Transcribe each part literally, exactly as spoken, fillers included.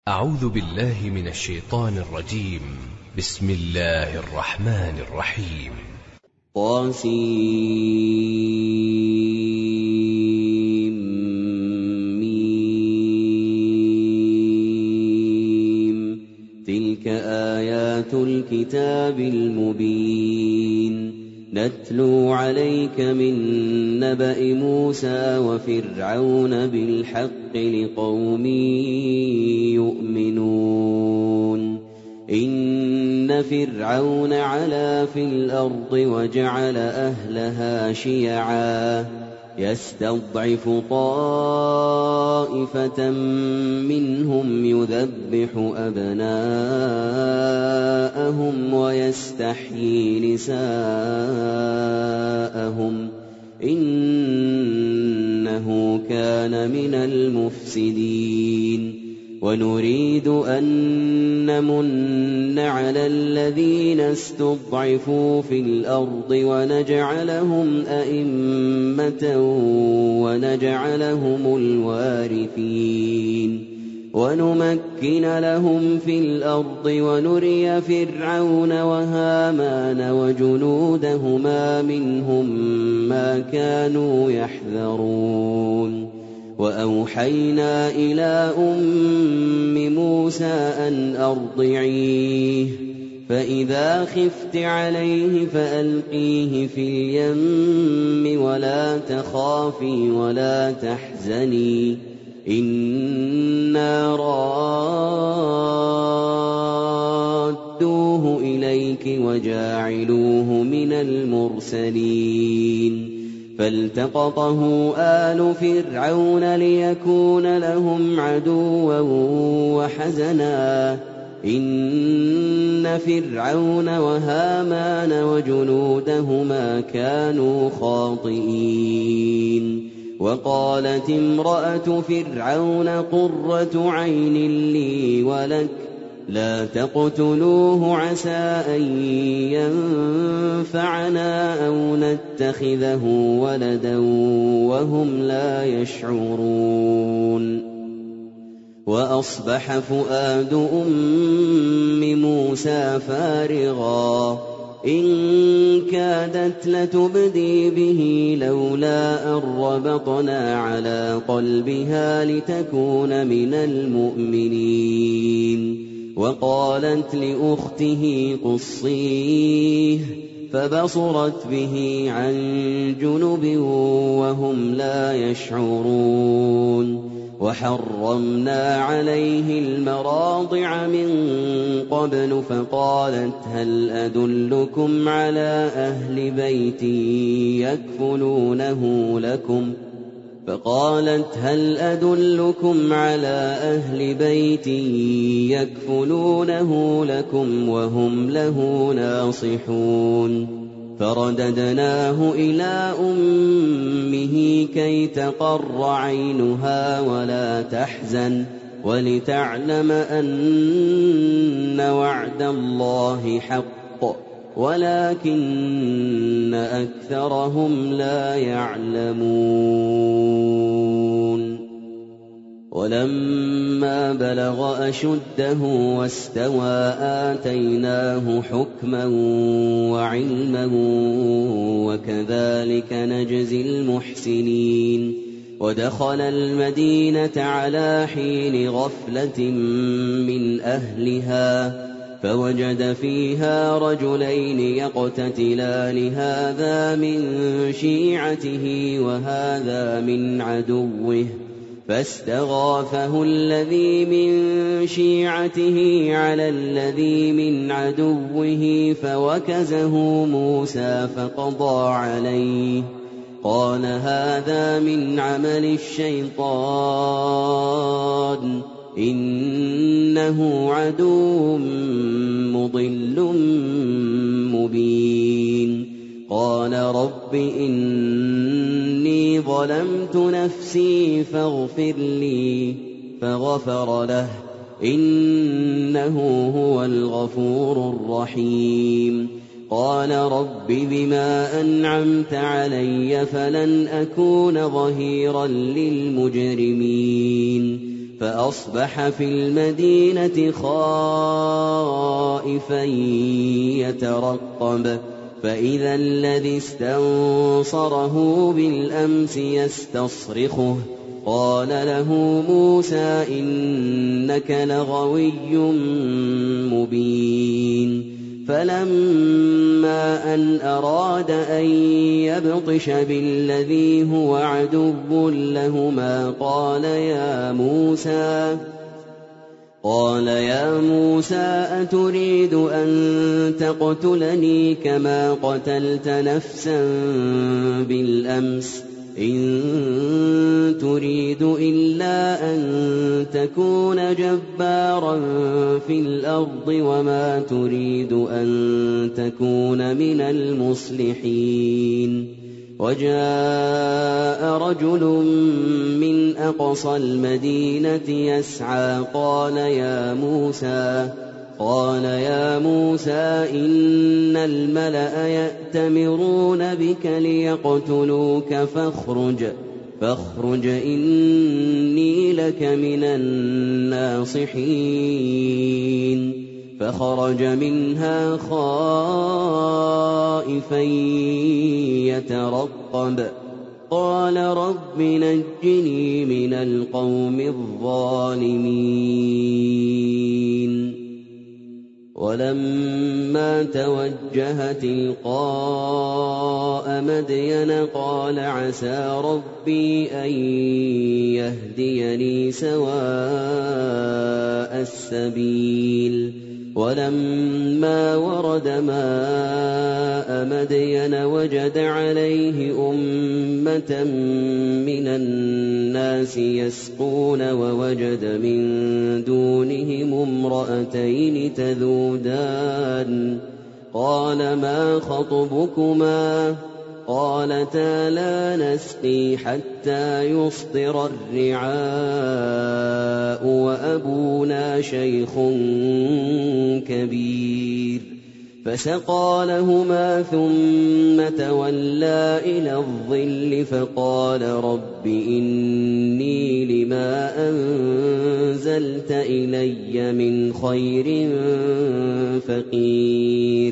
أعوذ بالله من الشيطان الرجيم. بسم الله الرحمن الرحيم. طاسيم تلك آيات الكتاب المبين نتلو عليك من نبأ موسى وفرعون بالحق لقوم يؤمنون إن فرعون علا في الأرض وجعل أهلها شيعا يستضعف طائفة منهم يذبح أبناءهم ويستحيي نساءهم إنه كان من المفسدين ونريد أن نمن على الذين استضعفوا في الأرض ونجعلهم أئمة ونجعلهم الوارثين ونمكن لهم في الأرض ونري فرعون وهامان وجنودهما منهم ما كانوا يحذرون وأوحينا إلى أم موسى أن أرضعيه فإذا خفت عليه فألقيه في اليم ولا تخافي ولا تحزني إنا رادوه إليك وجاعلوه من المرسلين فالتقطه آل فرعون ليكون لهم عدوا وحزنا إن فرعون وهامان وجنودهما كانوا خاطئين وقالت امرأة فرعون قرة عين لي ولك لا تقتلوه عسى أن ينفعنا أو نتخذه ولدا وهم لا يشعرون وأصبح فؤاد أم موسى فارغا إن كادت لتبدي به لولا أن ربطنا على قلبها لتكون من المؤمنين وقالت لأخته قصيه فبصرت به عن جنب وهم لا يشعرون وحرمنا عليه المراضع من قبل فقالت هل أدلكم على أهل بيت يكفلونه لكم فقالت هل أدلكم على أهل بيت يكفلونه لكم وهم له ناصحون فرددناه إلى أمه كي تقر عينها ولا تحزن ولتعلم أن وعد الله حق ولكن أكثرهم لا يعلمون ولما بلغ أشده واستوى آتيناه حكما وعلما وكذلك نجزي المحسنين ودخل المدينة على حين غفلة من أهلها فوجد فيها رجلين يقتتلان هذا من شيعته وهذا من عدوه فاستغاثه الذي من شيعته على الذي من عدوه فوكزه موسى فقضى عليه قال هذا من عمل الشيطان إنه عدو مضل مبين قال رب إني ظلمت نفسي فاغفر لي فغفر له إنه هو الغفور الرحيم قال رب بما أنعمت علي فلن أكون ظهيرا للمجرمين فأصبح في المدينة خائفا يترقب فإذا الذي استنصره بالأمس يستصرخه قال له موسى إنك لغوي مبين فلما أن أراد أن يبطش بالذي هو عدو لهما قال يا موسى قال يا موسى أتريد أن تقتلني كما قتلت نفسا بالأمس إن تريد إلا أن تكون جبارا في الأرض وما تريد أن تكون من المصلحين وجاء رجل من أقصى المدينة يسعى قال يا موسى قال يا موسى إن الملأ يأتمرون بك ليقتلوك فاخرج فاخرج إني لك من الناصحين فخرج منها خائفا يترقب قال رب نجني من القوم الظالمين ولما توجه تلقاء مدين قال عسى ربي أن يهديني سواء السبيل ولما ورد ماء مدين وجد عليه أمة من الناس يسقون ووجد من دونهم امرأتين تذودان قال ما خطبكما قالتا لا نسقي حتى يصدر الرعاء وأبونا شيخ كبير فسقى لهما ثم تولى إلى الظل فقال رب إني لما أنزلت إلي من خير فقير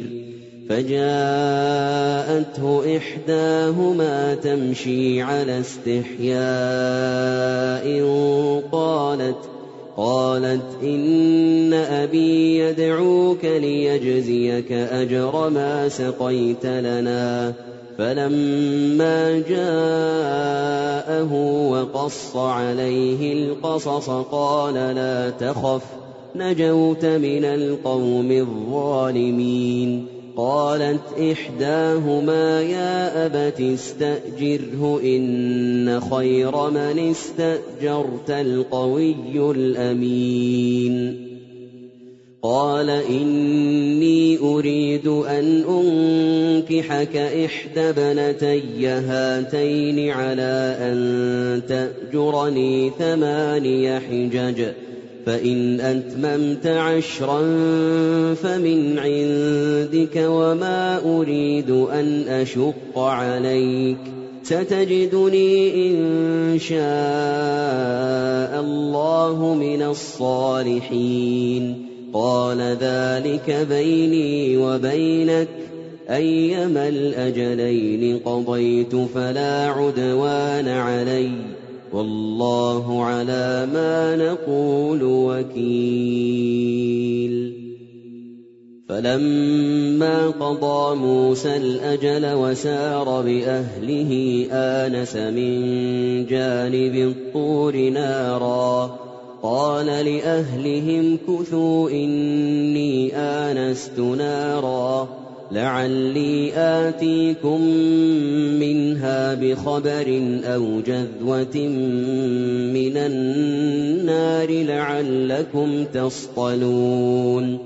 فجاءته إحداهما تمشي على استحياء قالت قالت إن أبي يدعوك ليجزيك أجر ما سقيت لنا فلما جاءه وقص عليه القصص قال لا تخف نجوت من القوم الظالمين قالت إحداهما يا أبت استأجره إن خير من استأجرت القوي الأمين قال إني أريد أن أنكحك إحدى ابنتي هاتين على أن تأجرني ثماني حجج فإن أتممت عشرا فمن عندك وما أريد أن أشق عليك ستجدني إن شاء الله من الصالحين قال ذلك بيني وبينك أيما الأجلين قضيت فلا عدوان علي والله على ما نقول وكيل فلما قضى موسى الأجل وسار بأهله آنس من جانب الطور نارا قال لأهلهم كثوا إني آنست نارا لعلي آتيكم منها بخبر أو جذوة من النار لعلكم تصطلون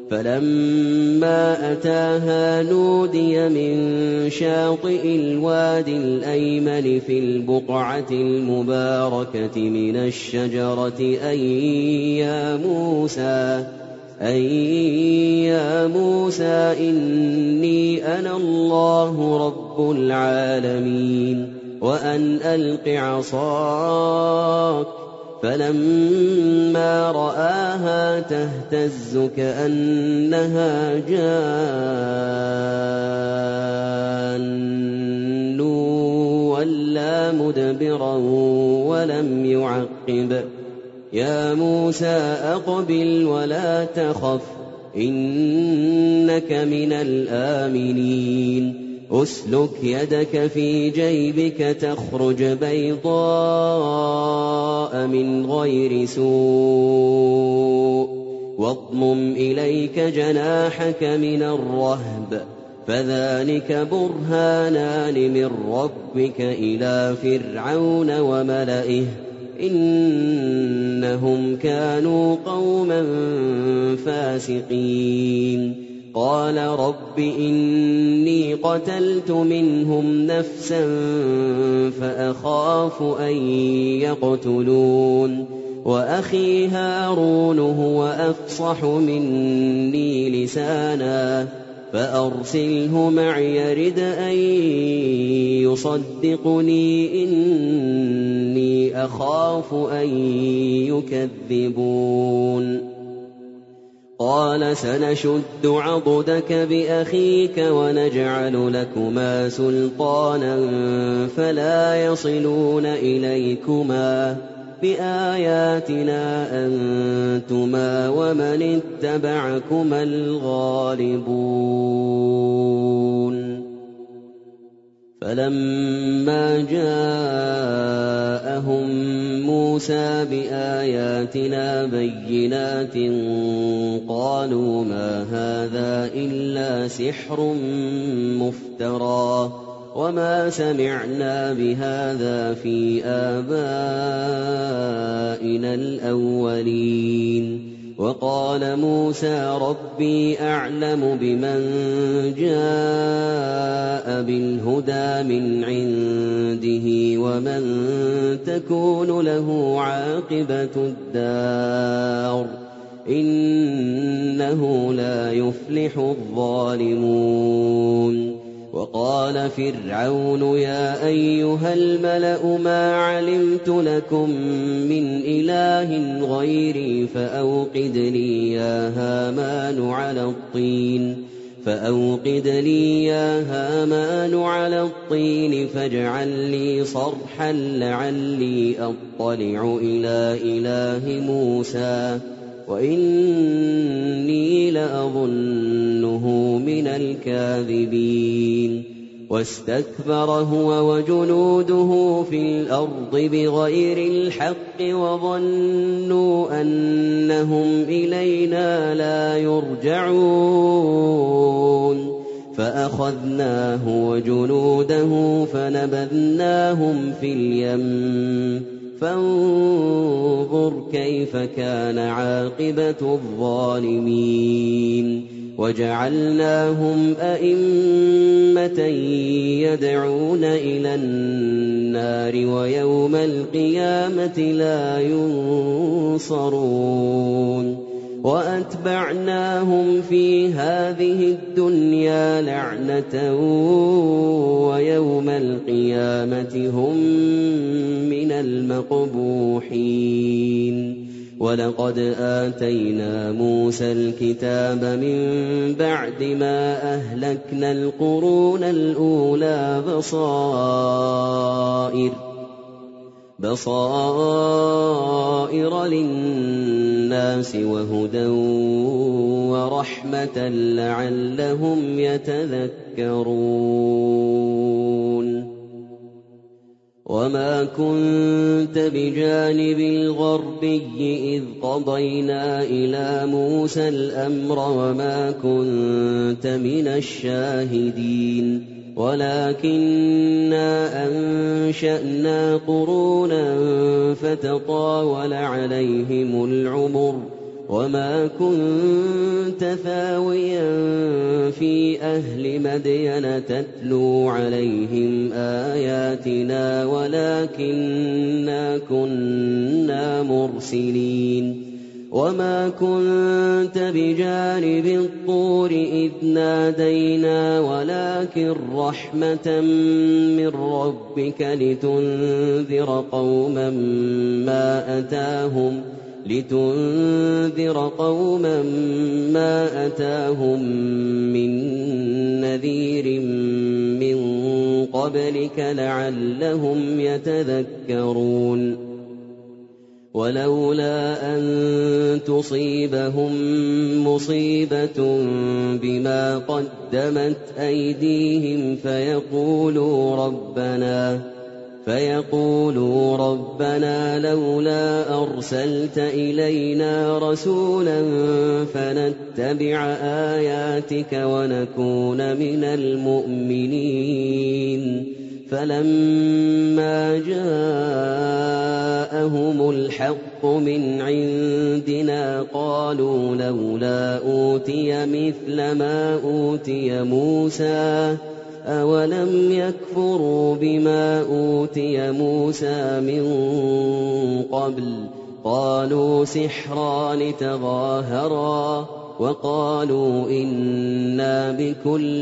فلما أتاها نودي من شاطئ الوادي الأيمن في البقعة المباركة من الشجرة أي يا موسى أي يا موسى إني أنا الله رب العالمين وأن ألق عصاك فلما رآها تهتز كأنها جان ولا مدبرا ولم يعقب يا موسى أقبل ولا تخف إنك من الآمنين أسلك يدك في جيبك تخرج بيضاء من غير سوء واضمم إليك جناحك من الرهب فذلك برهانان من ربك إلى فرعون وملئه إنهم كانوا قوما فاسقين قال رب إني قتلت منهم نفسا فأخاف أن يقتلون وأخي هارون هو أفصح مني لسانا فأرسله معي يرد أن يصدقني إني أخاف أن يكذبون قال سنشد عضدك بأخيك ونجعل لكما سلطانا فلا يصلون إليكما بآياتنا أنتما ومن اتبعكما الغالبون فلما جاءهم موسى بآياتنا بينات قالوا ما هذا إلا سحر مفترى وما سمعنا بهذا في آبائنا الأولين وقال موسى ربي أعلم بمن جاء بالهدى من عنده ومن تكون له عاقبة الدار إنه لا يفلح الظالمون وقال فرعون يا أيها الملأ ما علمت لكم من إله غيري فأوقد لي يا هامان على الطين فأوقد لي يا هامان على الطين فاجعل لي صرحا لعلي أطلع إلى إله موسى وإني لأظنه من الكاذبين واستكبر هو وجنوده في الأرض بغير الحق وظنوا أنهم إلينا لا يرجعون فأخذناه وجنوده فنبذناهم في اليم فانظر كيف كان عاقبة الظالمين وجعلناهم أئمة يدعون إلى النار ويوم القيامة لا ينصرون وأتبعناهم في هذه الدنيا لعنة ويوم القيامة هم من المقبوحين ولقد آتينا موسى الكتاب من بعد ما أهلكنا القرون الأولى بصائر بصائر للناس وهدى ورحمة لعلهم يتذكرون وما كنت بجانب الغربي إذ قضينا إلى موسى الأمر وما كنت من الشاهدين ولكننا أنشأنا قرونا فتطاول عليهم العمر وما كنت ثاويا في أهل مدين تتلو عليهم آياتنا ولكننا كنا مرسلين وما كنت بجانب الطور إذ نادينا ولكن رحمة من ربك لتنذر قوما ما أتاهم لتنذر قوما ما أتاهم من نذير من قبلك لعلهم يتذكرون ولولا أن تصيبهم مصيبة بما قدمت أيديهم فيقولوا ربنا فيقولوا ربنا لولا أرسلت إلينا رسولا فنتبع آياتك ونكون من المؤمنين فلما جاءهم الحق من عندنا قالوا لولا أوتي مثل ما أوتي موسى أولم يكفروا بما أوتي موسى من قبل قالوا سحران تظاهرا وقالوا إنا بكل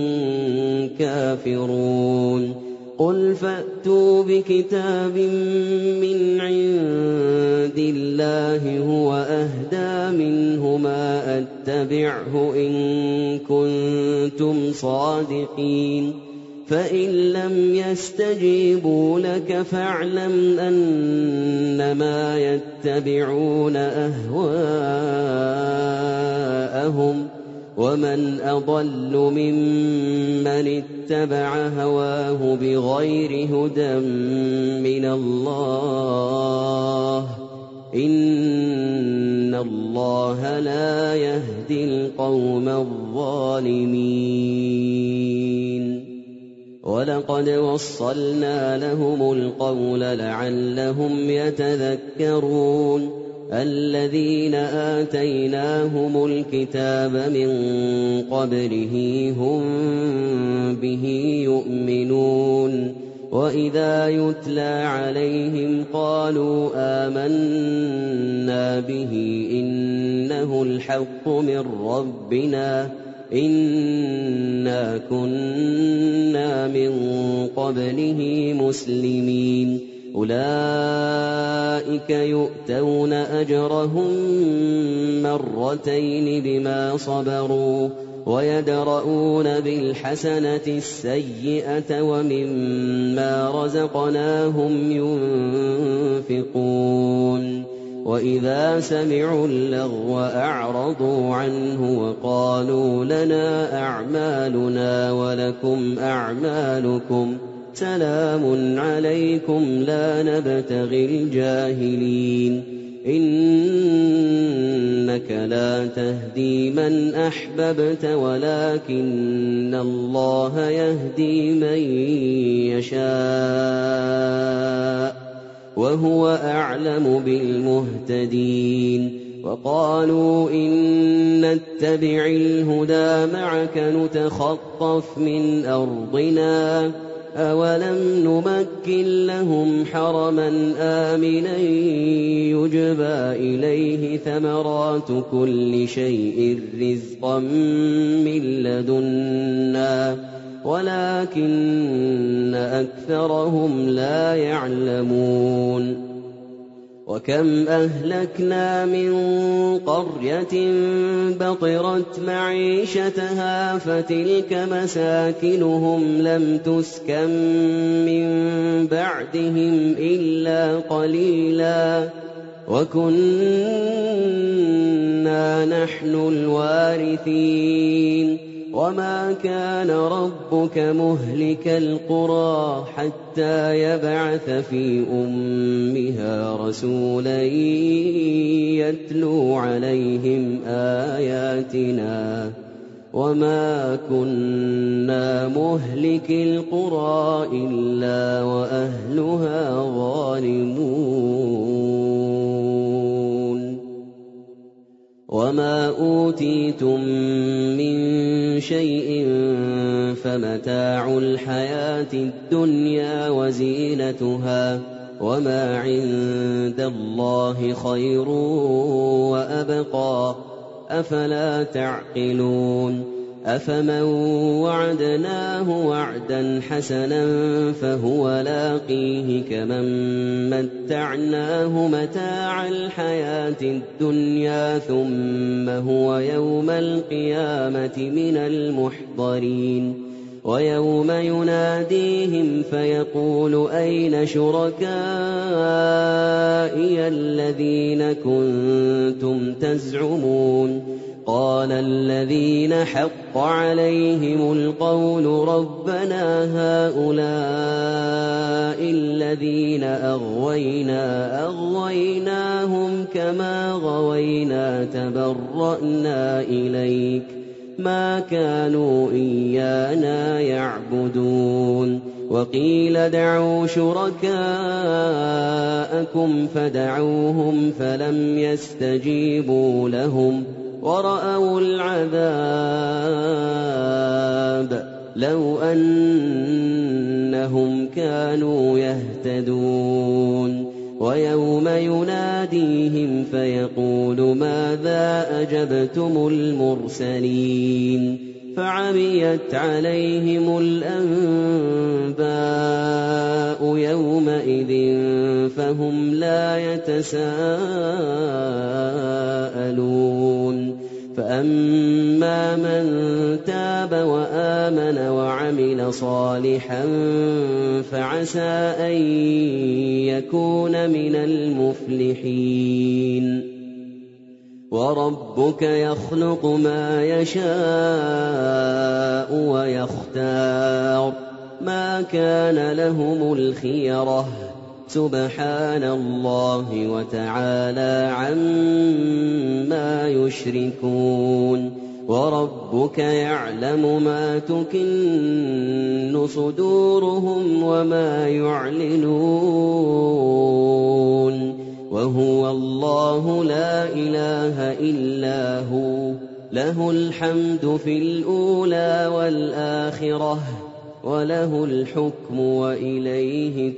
كافرون قل فأتوا بكتاب من عند الله هو أهدى منهما أتبعه إن كنتم صادقين فإن لم يستجيبوا لك فاعلم أنما يتبعون أهواءهم ومن أضل ممن اتبع هواه بغير هدى من الله إن الله لا يهدي القوم الظالمين ولقد وصلنا لهم القول لعلهم يتذكرون الذين آتيناهم الكتاب من قبله هم به يؤمنون وإذا يتلى عليهم قالوا آمنا به إنه الحق من ربنا إنا كنا من قبله مسلمين أولئك يؤتون أجرهم مرتين بما صبروا ويدرؤون بالحسنة السيئة ومما رزقناهم ينفقون وإذا سمعوا اللغو أعرضوا عنه وقالوا لنا أعمالنا ولكم أعمالكم سلام عليكم لا نبتغي الجاهلين إنك لا تهدي من أحببت ولكن الله يهدي من يشاء وهو أعلم بالمهتدين وقالوا إن نتبع الهدى معك نتخطف من أرضنا أولم نمكن لهم حرما آمنا يجبى إليه ثمرات كل شيء رزقا من لدنا ولكن أكثرهم لا يعلمون وكم أهلكنا من قرية بطرت معيشتها فتلك مساكنهم لم تسكن من بعدهم إلا قليلا وكنا نحن الوارثين وما كان ربك مهلك القرى حتى يبعث في أمها رسولا يتلو عليهم آياتنا وما كنا مهلك القرى إلا وأهلها ظالمون وما أوتيتم من شيء فمتاع الحياة الدنيا وزينتها وما عند الله خير وأبقى أفلا تعقلون أفمن وعدناه وعدا حسنا فهو لاقيه كمن متعناه متاع الحياة الدنيا ثم هو يوم القيامة من المحضرين ويوم يناديهم فيقول أين شركائي الذين كنتم تزعمون قال الذين حق عليهم القول ربنا هؤلاء الذين أغوينا أغويناهم كما غوينا تبرأنا إليك ما كانوا إيانا يعبدون وقيل ادعوا شركاءكم فدعوهم فلم يستجيبوا لهم ورأوا العذاب لو أنهم كانوا يهتدون ويوم يناديهم فيقول ماذا أجبتم المرسلين فعميت عليهم الأنباء يومئذ فهم لا يتساءلون فأما من تاب وآمن وعمل صالحا فعسى أن يكون من المفلحين وربك يخلق ما يشاء ويختار ما كان لهم الخيرة سبحان الله وتعالى عما يشركون وربك يعلم ما تكن صدورهم وما يعلنون وهو الله لا إله إلا هو له الحمد في الأولى والآخرة وله الحكم وإليه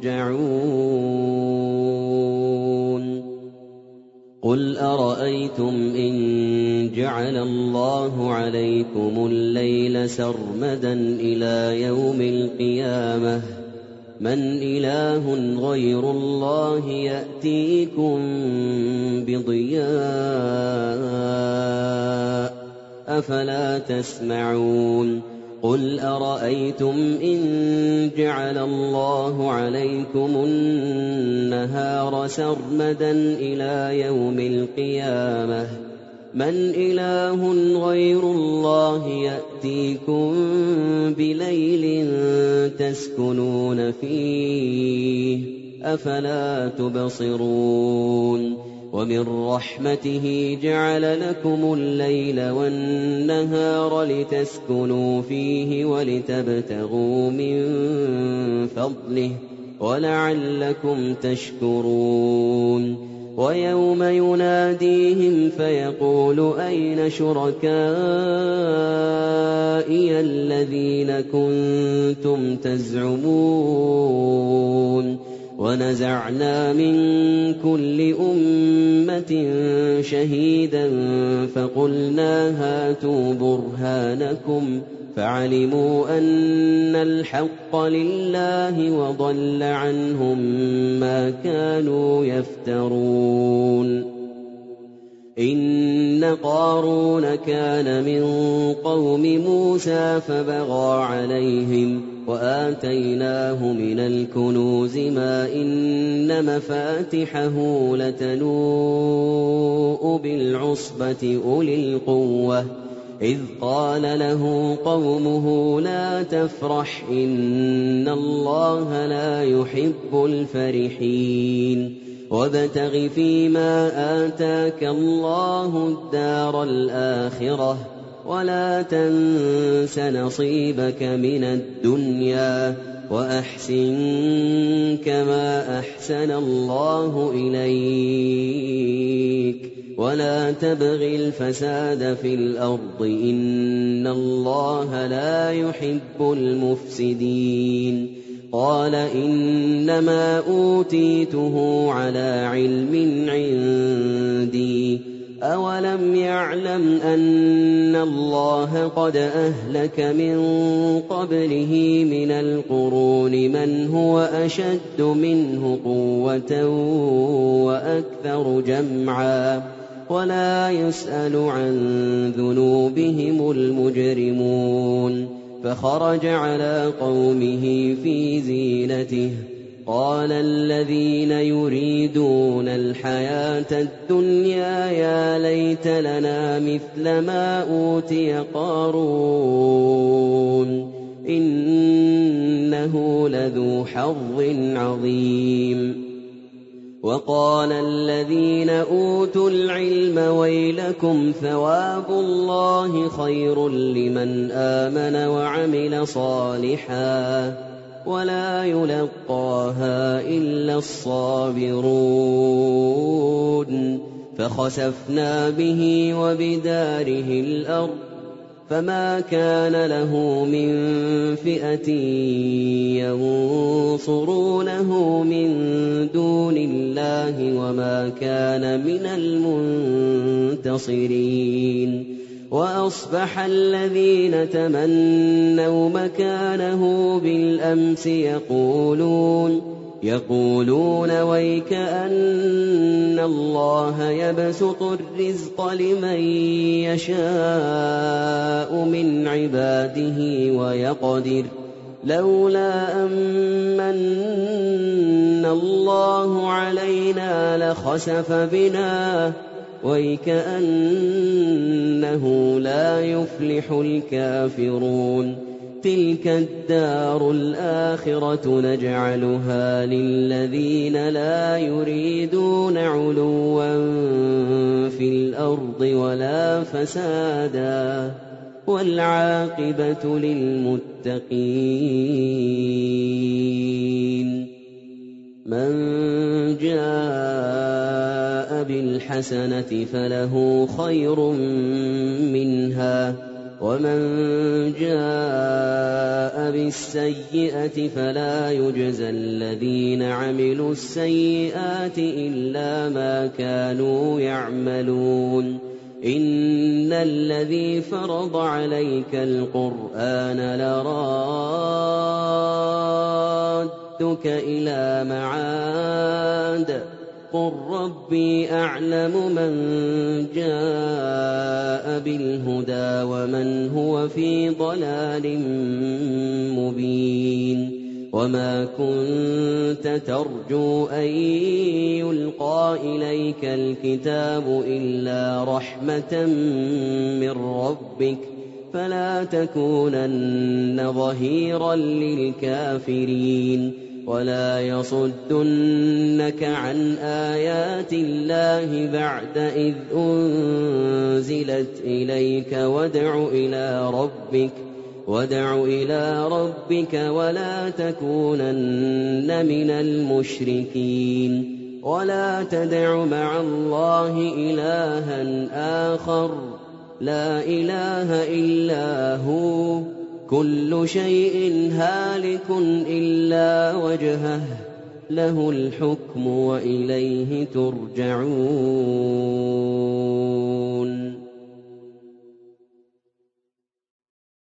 ترجعون قل أرأيتم إن جعل الله عليكم الليل سرمدا إلى يوم القيامة من إله غير الله يأتيكم بضياء أفلا تسمعون قل أرأيتم إن جعل الله عليكم النهار سرمدا إلى يوم القيامة من إله غير الله يأتيكم بليل تسكنون فيه أفلا تبصرون ومن رحمته جعل لكم الليل والنهار لتسكنوا فيه ولتبتغوا من فضله ولعلكم تشكرون ويوم يناديهم فيقول أين شركائي الذين كنتم تزعمون ونزعنا من كل أمة شهيدا فقلنا هاتوا برهانكم فعلموا أن الحق لله وضل عنهم ما كانوا يفترون إن قارون كان من قوم موسى فبغى عليهم وآتيناه من الكنوز ما إن مفاتحه لتنوء بالعصبة أولي القوة إذ قال له قومه لا تفرح إن الله لا يحب الفرحين وابتغ فيما آتاك الله الدار الآخرة ولا تنس نصيبك من الدنيا وأحسن كما أحسن الله إليك ولا تبغ الفساد في الأرض إن الله لا يحب المفسدين قال إنما أوتيته على علم عندي أولم يعلم أن الله قد أهلك من قبله من القرون من هو أشد منه قوة وأكثر جمعا ولا يسأل عن ذنوبهم المجرمون فخرج على قومه في زينته قال الذين يريدون الحياة الدنيا يا ليت لنا مثل ما أوتي قارون إنه لذو حظ عظيم وقال الذين أوتوا العلم ويلكم ثواب الله خير لمن آمن وعمل صالحا ولا يلقاها إلا الصابرون فخسفنا به وبداره الأرض فما كان له من فئة ينصرونه من دون الله وما كان من المنتصرين وأصبح الذين تمنوا مكانه بالأمس يقولون يقولون ويك أن الله يبسط الرزق لمن يشاء من عباده ويقدر لولا أمن الله علينا لخسف بنا ويكأنه لا يفلح الكافرون تلك الدار الآخرة نجعلها للذين لا يريدون علوا في الأرض ولا فسادا والعاقبة للمتقين من جاء بالحسنة فله خير منها ومن جاء بالسيئة فلا يجزى الذين عملوا السيئات إلا ما كانوا يعملون إن الذي فرض عليك القرآن لرادك إلى معاد قل ربي أعلم من جاء بالهدى ومن هو في ضلال مبين وما كنت ترجو أن يلقى إليك الكتاب إلا رحمة من ربك فلا تكونن ظهيرا للكافرين ولا يصدنك عن آيات الله بعد إذ أنزلت إليك وادع إلى ربك وادع إلى ربك ولا تكونن من المشركين ولا تدع مع الله إلها آخر لا إله إلا هو كل شيء هالك إلا وجهه له الحكم وإليه ترجعون